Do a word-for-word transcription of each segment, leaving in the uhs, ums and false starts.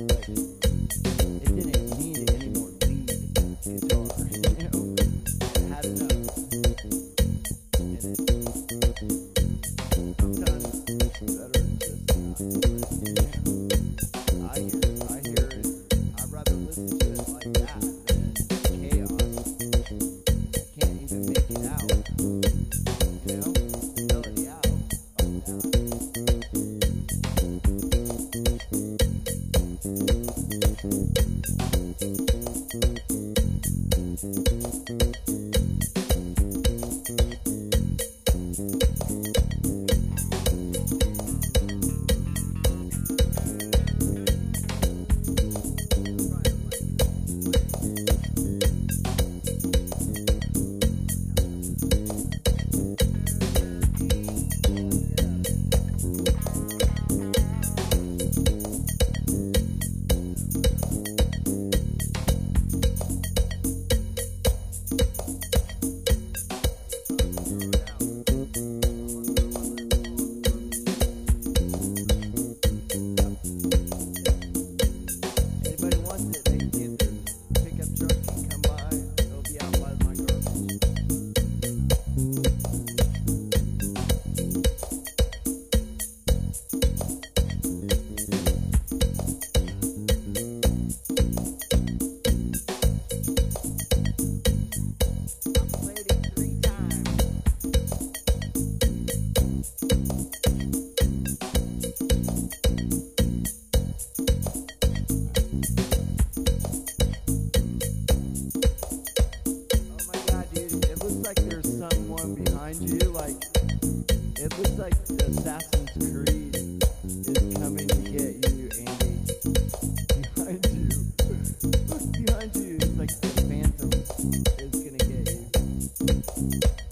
like it didn't need any more lead guitar. You know, it had enough. And sometimes it's better just not to listen. I hear it. I hear it. I'd rather listen to it like that than chaos. I can't even make it out. You know, the melody out. Like that. Anybody wants it, they can get their pickup truck and come by. It'll be out by my garbage. I played it three times. Oh my god, dude, it looks like there's someone behind you, like, it looks like the Assassin's Creed is coming to get you, Andy. Behind you. Look behind you, it's like the Phantom is gonna get you.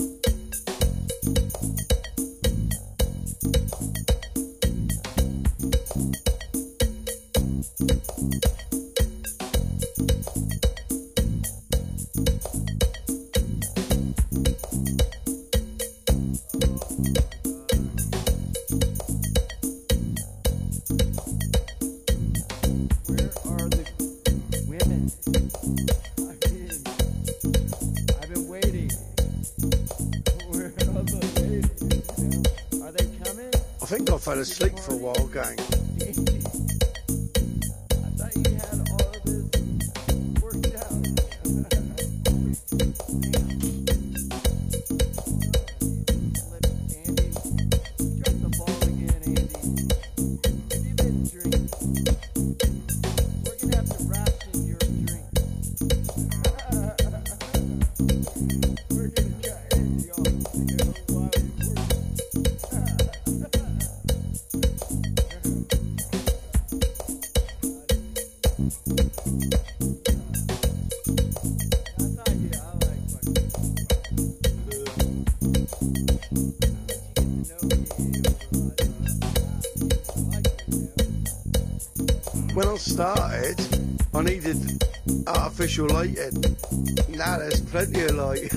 Where are the women? I mean, I've been waiting. Where are the ladies? Are they coming? I think I fell asleep for a while, gang. Andy, I thought you had all of this worked out. Andy, drop the ball again, Andy. Have you been drinking? We're gonna have to ration your drink. We're gonna cut Andy off, you know, while he's working. That's how you, I like fucking. When I started, I needed artificial lighting. Now there's plenty of light.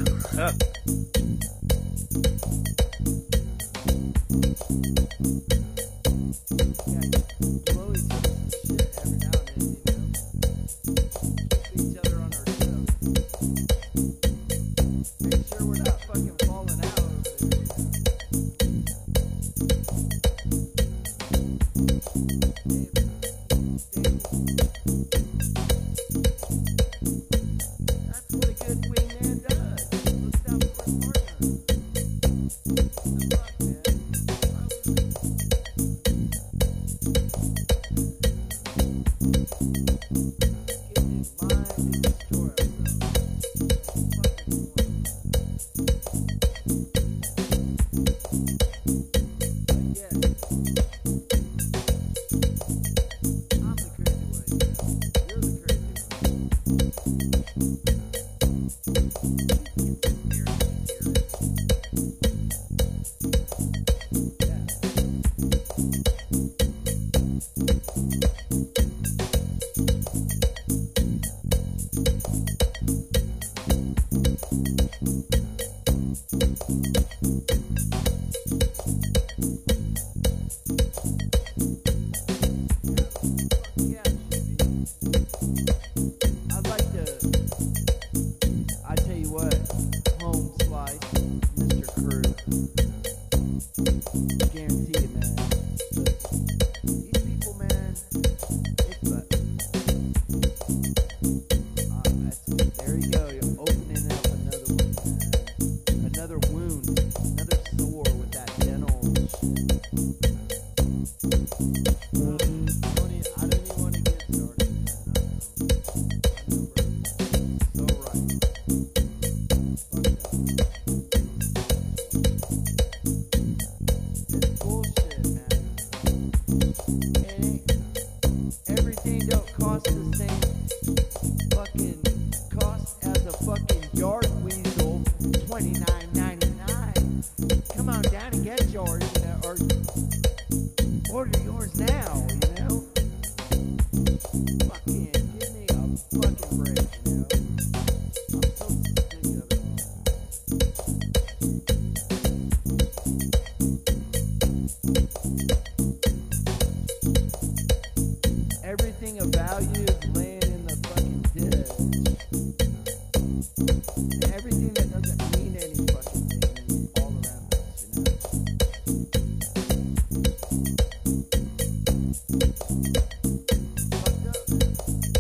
Blow each other's shit every now and then, you know. Keep each other on our toes. Make sure we're not fucking falling out over there, you know. That's what a good wingman does. Looks out for his partner. Good luck, man. I was getting his mind and destroy ourselves. Fucking boy. But yeah, I'm the crazy one. You're the crazy one. Yeah, it should be. I'd like to, I tell you what, home slice, Mister Crew. Guarantee it, man. But these people, man, it's but, uh, that's, there you go. You're opening up another one, man. Another wound, another sore with that dental shit. I don't even, I don't even want to get started, man. I know. I know we're so right. Fuck that. It's bullshit, man. It ain't, everything don't cost the same fucking cost as a fucking yard weasel, twenty-nine ninety-nine. Come on down and get yours, you know, or order yours now, you know? Fucking give me a fucking break, you know? I'm so sick of it all. Everything of value is laying in the fucking ditch. And everything that doesn't mean any fucking thing is all around us, you know? Fucked up, man.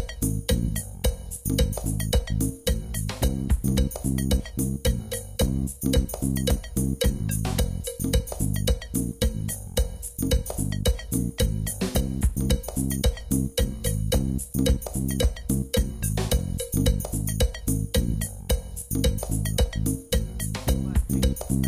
Might take some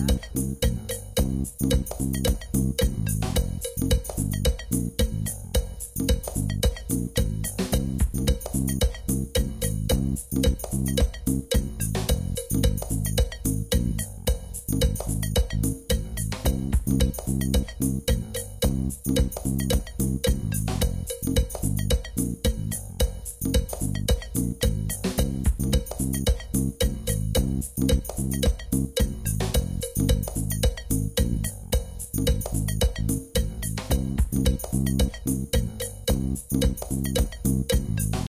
action.